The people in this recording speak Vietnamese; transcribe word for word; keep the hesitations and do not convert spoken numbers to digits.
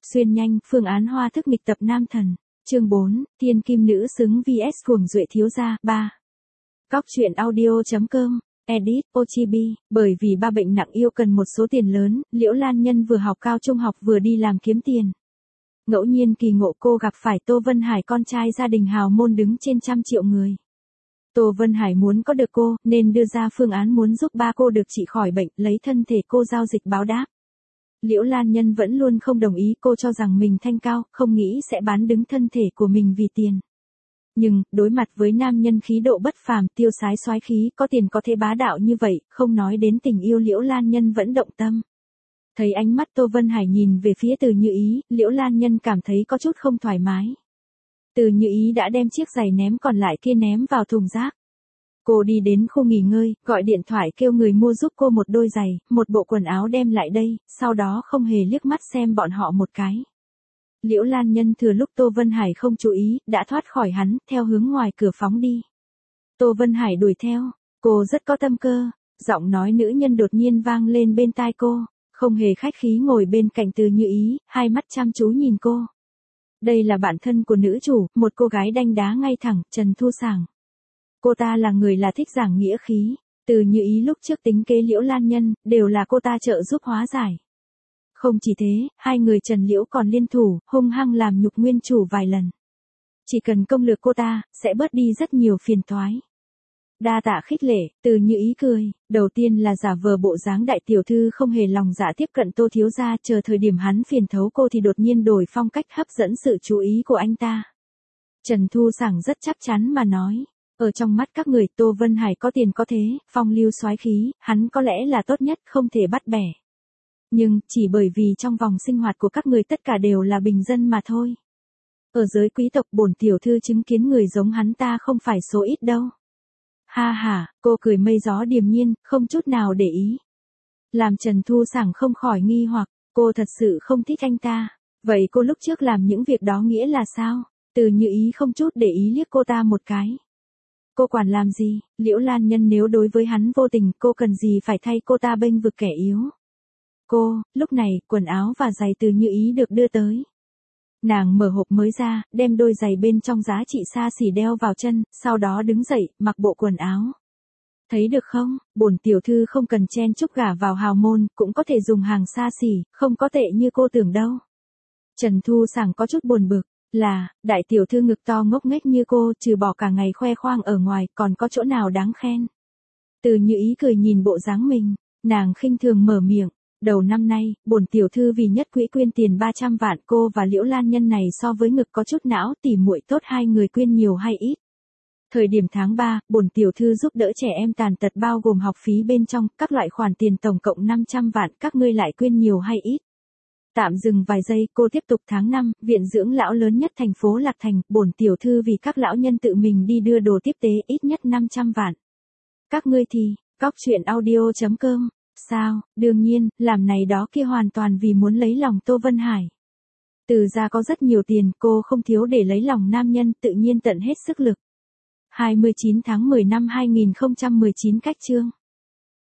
Xuyên nhanh, phương án hoa thức nghịch tập nam thần. Chương bốn, Thiên kim nữ xứng vs cuồng duệ thiếu gia. ba. Cóc truyện audio.com. Edit, Ochibi, bởi vì ba bệnh nặng yêu cần một số tiền lớn, Liễu Lan Nhân vừa học cao trung học vừa đi làm kiếm tiền. Ngẫu nhiên kỳ ngộ cô gặp phải Tô Vân Hải, con trai gia đình hào môn đứng trên trăm triệu người. Tô Vân Hải muốn có được cô, nên đưa ra phương án muốn giúp ba cô được trị khỏi bệnh, lấy thân thể cô giao dịch báo đáp. Liễu Lan Nhân vẫn luôn không đồng ý, cô cho rằng mình thanh cao, không nghĩ sẽ bán đứng thân thể của mình vì tiền. Nhưng, đối mặt với nam nhân khí độ bất phàm, tiêu sái soái khí, có tiền có thể bá đạo như vậy, không nói đến tình yêu, Liễu Lan Nhân vẫn động tâm. Thấy ánh mắt Tô Vân Hải nhìn về phía Từ Như Ý, Liễu Lan Nhân cảm thấy có chút không thoải mái. Từ Như Ý đã đem chiếc giày ném còn lại kia ném vào thùng rác. Cô đi đến khu nghỉ ngơi, gọi điện thoại kêu người mua giúp cô một đôi giày, một bộ quần áo đem lại đây, sau đó không hề liếc mắt xem bọn họ một cái. Liễu Lan Nhân thừa lúc Tô Vân Hải không chú ý, đã thoát khỏi hắn, theo hướng ngoài cửa phóng đi. Tô Vân Hải đuổi theo, cô rất có tâm cơ, giọng nói nữ nhân đột nhiên vang lên bên tai cô, không hề khách khí ngồi bên cạnh Từ Như Ý, hai mắt chăm chú nhìn cô. Đây là bạn thân của nữ chủ, một cô gái đanh đá ngay thẳng, Trần Thu Sảng. Cô ta là người là thích giảng nghĩa khí, Từ Như Ý lúc trước tính kế Liễu Lan Nhân, đều là cô ta trợ giúp hóa giải. Không chỉ thế, hai người Trần Liễu còn liên thủ, hung hăng làm nhục nguyên chủ vài lần. Chỉ cần công lược cô ta, sẽ bớt đi rất nhiều phiền toái. Đa tạ khích lệ, Từ Như Ý cười, đầu tiên là giả vờ bộ dáng đại tiểu thư không hề lòng dạ tiếp cận Tô thiếu gia, chờ thời điểm hắn phiền thấu cô thì đột nhiên đổi phong cách hấp dẫn sự chú ý của anh ta. Trần Thu Sảng rất chắc chắn mà nói, ở trong mắt các người Tô Vân Hải có tiền có thế, phong lưu soái khí, hắn có lẽ là tốt nhất, không thể bắt bẻ. Nhưng, chỉ bởi vì trong vòng sinh hoạt của các người tất cả đều là bình dân mà thôi. Ở giới quý tộc bổn tiểu thư chứng kiến người giống hắn ta không phải số ít đâu. Ha ha, cô cười mây gió điềm nhiên, không chút nào để ý. Làm Trần Thu Sảng không khỏi nghi hoặc, cô thật sự không thích anh ta. Vậy cô lúc trước làm những việc đó nghĩa là sao? Từ Như Ý không chút để ý liếc cô ta một cái. Cô quản làm gì? Liễu Lan Nhân nếu đối với hắn vô tình, cô cần gì phải thay cô ta bênh vực kẻ yếu? Cô, lúc này, quần áo và giày Từ Như Ý được đưa tới. Nàng mở hộp mới ra, đem đôi giày bên trong giá trị xa xỉ đeo vào chân, sau đó đứng dậy, mặc bộ quần áo. Thấy được không, bổn tiểu thư không cần chen chúc gả vào hào môn, cũng có thể dùng hàng xa xỉ, không có tệ như cô tưởng đâu. Trần Thu Sảng có chút buồn bực, là, đại tiểu thư ngực to ngốc nghếch như cô, trừ bỏ cả ngày khoe khoang ở ngoài, còn có chỗ nào đáng khen. Từ Như Ý cười nhìn bộ dáng mình, nàng khinh thường mở miệng. Đầu năm nay, bổn tiểu thư vì nhất quỹ quyên tiền ba trăm vạn, cô và Liễu Lan Nhân này so với ngực có chút não, tỉ muội tốt, hai người quyên nhiều hay ít. Thời điểm tháng ba, bổn tiểu thư giúp đỡ trẻ em tàn tật bao gồm học phí bên trong, các loại khoản tiền tổng cộng năm trăm vạn, các ngươi lại quyên nhiều hay ít. Tạm dừng vài giây, cô tiếp tục. Tháng năm, viện dưỡng lão lớn nhất thành phố Lạc Thành, bổn tiểu thư vì các lão nhân tự mình đi đưa đồ tiếp tế, ít nhất năm trăm vạn. Các ngươi thì, cóc truyện audio.com. Sao, đương nhiên, làm này đó kia hoàn toàn vì muốn lấy lòng Tô Vân Hải. Từ gia có rất nhiều tiền, cô không thiếu để lấy lòng nam nhân, tự nhiên tận hết sức lực. hai mươi chín tháng mười năm hai nghìn không trăm mười chín cách chương.